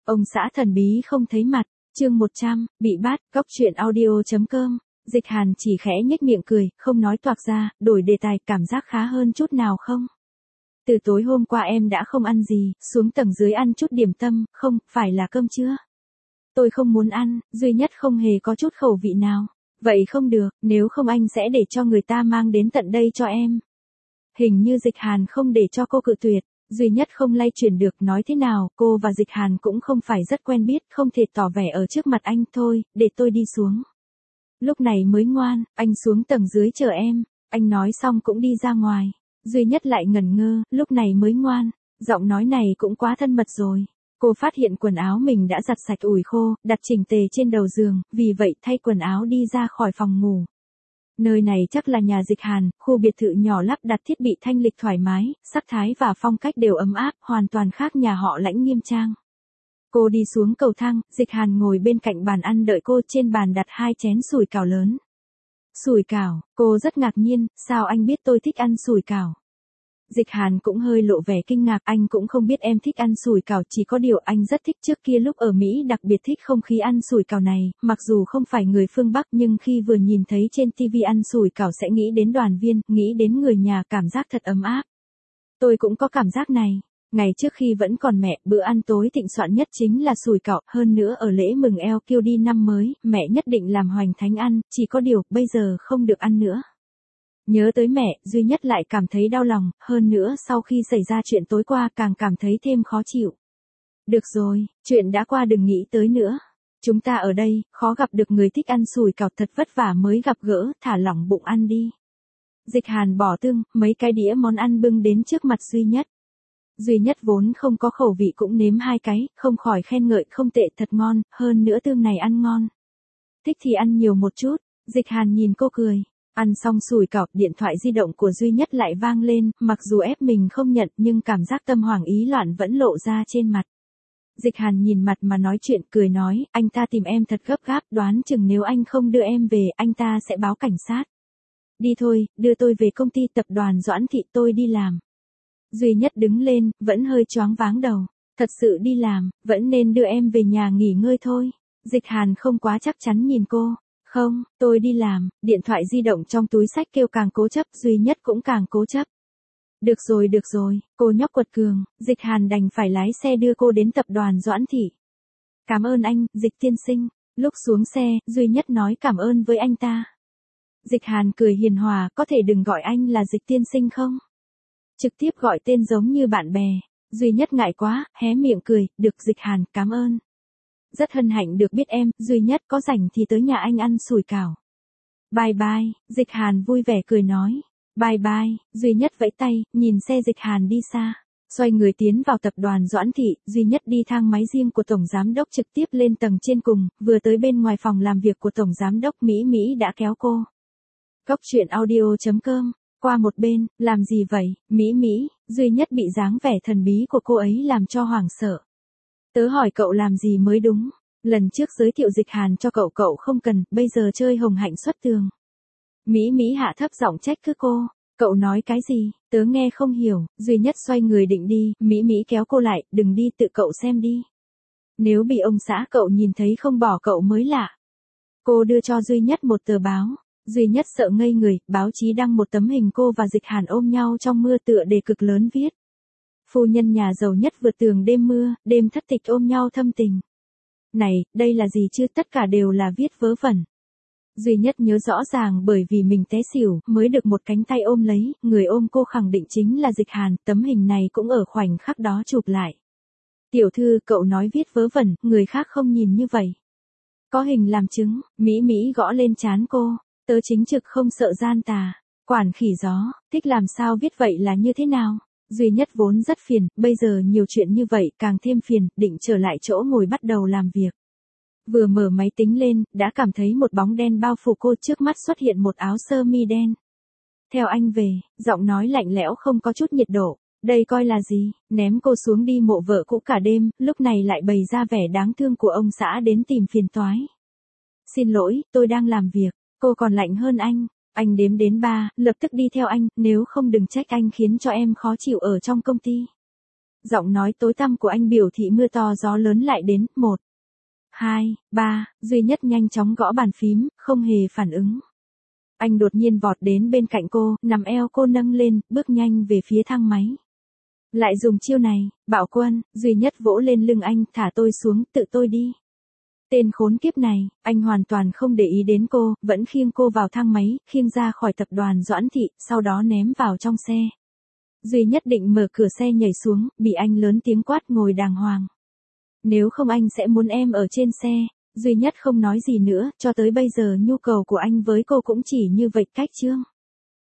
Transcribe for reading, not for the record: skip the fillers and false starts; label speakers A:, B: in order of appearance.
A: Ông xã thần bí không thấy mặt, chương 100, bị bắt, góc truyện audio.com. Dịch Hàn chỉ khẽ nhếch miệng cười, không nói toạc ra, đổi đề tài, cảm giác khá hơn chút nào không? Từ tối hôm qua em đã không ăn gì, xuống tầng dưới ăn chút điểm tâm, không, phải là cơm trưa. Tôi không muốn ăn, duy nhất không hề có chút khẩu vị nào. Vậy không được, nếu không anh sẽ để cho người ta mang đến tận đây cho em. Hình như Dịch Hàn không để cho cô cự tuyệt, duy nhất không lay chuyển được, nói thế nào, cô và Dịch Hàn cũng không phải rất quen biết, không thể tỏ vẻ ở trước mặt anh, thôi, để tôi đi xuống. Lúc này mới ngoan, anh xuống tầng dưới chờ em, anh nói xong cũng đi ra ngoài. Duy nhất lại ngẩn ngơ, lúc này mới ngoan, giọng nói này cũng quá thân mật rồi. Cô phát hiện quần áo mình đã giặt sạch ủi khô, đặt chỉnh tề trên đầu giường, vì vậy thay quần áo đi ra khỏi phòng ngủ. Nơi này chắc là nhà Dịch Hàn, khu biệt thự nhỏ lắp đặt thiết bị thanh lịch thoải mái, sắc thái và phong cách đều ấm áp, hoàn toàn khác nhà họ Lãnh nghiêm trang. Cô đi xuống cầu thang, Dịch Hàn ngồi bên cạnh bàn ăn đợi cô, trên bàn đặt 2 chén sủi cảo lớn. Sủi cảo, cô rất ngạc nhiên, sao anh biết tôi thích ăn sủi cảo? Dịch Hàn cũng hơi lộ vẻ kinh ngạc, anh cũng không biết em thích ăn sủi cảo, chỉ có điều anh rất thích, trước kia lúc ở Mỹ đặc biệt thích không khí ăn sủi cảo này, mặc dù không phải người phương Bắc nhưng khi vừa nhìn thấy trên TV ăn sủi cảo sẽ nghĩ đến đoàn viên, nghĩ đến người nhà, cảm giác thật ấm áp. Tôi cũng có cảm giác này. Ngày trước khi vẫn còn mẹ, bữa ăn tối thịnh soạn nhất chính là sủi cảo, hơn nữa ở lễ mừng eo kiêu đi năm mới, mẹ nhất định làm hoành thánh ăn, chỉ có điều, bây giờ không được ăn nữa. Nhớ tới mẹ, duy nhất lại cảm thấy đau lòng, hơn nữa sau khi xảy ra chuyện tối qua càng cảm thấy thêm khó chịu. Được rồi, chuyện đã qua đừng nghĩ tới nữa. Chúng ta ở đây, khó gặp được người thích ăn sủi cảo, thật vất vả mới gặp gỡ, thả lỏng bụng ăn đi. Dịch Hàn bỏ tương, mấy cái đĩa món ăn bưng đến trước mặt duy nhất. Duy nhất vốn không có khẩu vị cũng nếm 2 cái, không khỏi khen ngợi, không tệ, thật ngon, hơn nữa tương này ăn ngon. Thích thì ăn nhiều một chút, Dịch Hàn nhìn cô cười. Ăn xong sủi cảo, điện thoại di động của duy nhất lại vang lên, mặc dù ép mình không nhận nhưng cảm giác tâm hoảng ý loạn vẫn lộ ra trên mặt. Dịch Hàn nhìn mặt mà nói chuyện, cười nói, anh ta tìm em thật gấp gáp, đoán chừng nếu anh không đưa em về, anh ta sẽ báo cảnh sát. Đi thôi, đưa tôi về công ty tập đoàn Doãn Thị, tôi đi làm. Duy nhất đứng lên, vẫn hơi choáng váng đầu. Thật sự đi làm, vẫn nên đưa em về nhà nghỉ ngơi thôi. Dịch Hàn không quá chắc chắn nhìn cô. Không, tôi đi làm, điện thoại di động trong túi xách kêu càng cố chấp, duy nhất cũng càng cố chấp. Được rồi, cô nhóc quật cường, Dịch Hàn đành phải lái xe đưa cô đến tập đoàn Doãn Thị. Cảm ơn anh, Dịch tiên sinh. Lúc xuống xe, duy nhất nói cảm ơn với anh ta. Dịch Hàn cười hiền hòa, có thể đừng gọi anh là Dịch tiên sinh không? Trực tiếp gọi tên giống như bạn bè. Duy nhất ngại quá, hé miệng cười, được Dịch Hàn, cảm ơn. Rất hân hạnh được biết em, duy nhất có rảnh thì tới nhà anh ăn sủi cảo. Bye bye, Dịch Hàn vui vẻ cười nói. Bye bye, duy nhất vẫy tay, nhìn xe Dịch Hàn đi xa. Xoay người tiến vào tập đoàn Doãn Thị, duy nhất đi thang máy riêng của Tổng Giám Đốc trực tiếp lên tầng trên cùng, vừa tới bên ngoài phòng làm việc của Tổng Giám Đốc Mỹ đã kéo cô. Góc truyện audio.com. Qua một bên, làm gì vậy, Mỹ, duy nhất bị dáng vẻ thần bí của cô ấy làm cho hoảng sợ. Tớ hỏi cậu làm gì mới đúng, lần trước giới thiệu Dịch Hàn cho cậu không cần, bây giờ chơi hồng hạnh xuất tường. Mỹ hạ thấp giọng trách cứ cô, cậu nói cái gì, tớ nghe không hiểu, duy nhất xoay người định đi, Mỹ kéo cô lại, đừng đi, tự cậu xem đi. Nếu bị ông xã cậu nhìn thấy không bỏ cậu mới lạ. Cô đưa cho duy nhất một tờ báo. Duy nhất sợ ngây người, báo chí đăng một tấm hình cô và Dịch Hàn ôm nhau trong mưa, tựa đề cực lớn viết. Phu nhân nhà giàu nhất vượt tường đêm mưa, đêm thất tịch ôm nhau thâm tình. Này, đây là gì chứ, tất cả đều là viết vớ vẩn. Duy nhất nhớ rõ ràng bởi vì mình té xỉu, mới được một cánh tay ôm lấy, người ôm cô khẳng định chính là Dịch Hàn, tấm hình này cũng ở khoảnh khắc đó chụp lại. Tiểu thư, cậu nói viết vớ vẩn, người khác không nhìn như vậy. Có hình làm chứng, Mỹ gõ lên trán cô. Tớ chính trực không sợ gian tà, quản khỉ gió, thích làm sao viết vậy là như thế nào? Duy nhất vốn rất phiền, bây giờ nhiều chuyện như vậy càng thêm phiền, định trở lại chỗ ngồi bắt đầu làm việc. Vừa mở máy tính lên, đã cảm thấy một bóng đen bao phủ cô, trước mắt xuất hiện một áo sơ mi đen. Theo anh về, giọng nói lạnh lẽo không có chút nhiệt độ, đây coi là gì, ném cô xuống đi mộ vợ cũ cả đêm, lúc này lại bày ra vẻ đáng thương của ông xã đến tìm phiền toái. Xin lỗi, tôi đang làm việc. Cô còn lạnh hơn anh đếm đến 3, lập tức đi theo anh, nếu không đừng trách anh khiến cho em khó chịu ở trong công ty. Giọng nói tối tăm của anh biểu thị mưa to gió lớn lại đến. 1, 2, 3, duy nhất nhanh chóng gõ bàn phím, không hề phản ứng. Anh đột nhiên vọt đến bên cạnh cô, nắm eo cô nâng lên, bước nhanh về phía thang máy. Lại dùng chiêu này, Bảo Quân, duy nhất vỗ lên lưng anh, thả tôi xuống, tự tôi đi. Tên khốn kiếp này, anh hoàn toàn không để ý đến cô, vẫn khiêng cô vào thang máy, khiêng ra khỏi tập đoàn Doãn Thị, sau đó ném vào trong xe. Duy nhất định mở cửa xe nhảy xuống, bị anh lớn tiếng quát ngồi đàng hoàng. Nếu không anh sẽ muốn em ở trên xe. Duy nhất không nói gì nữa, cho tới bây giờ nhu cầu của anh với cô cũng chỉ như vậy cách chương.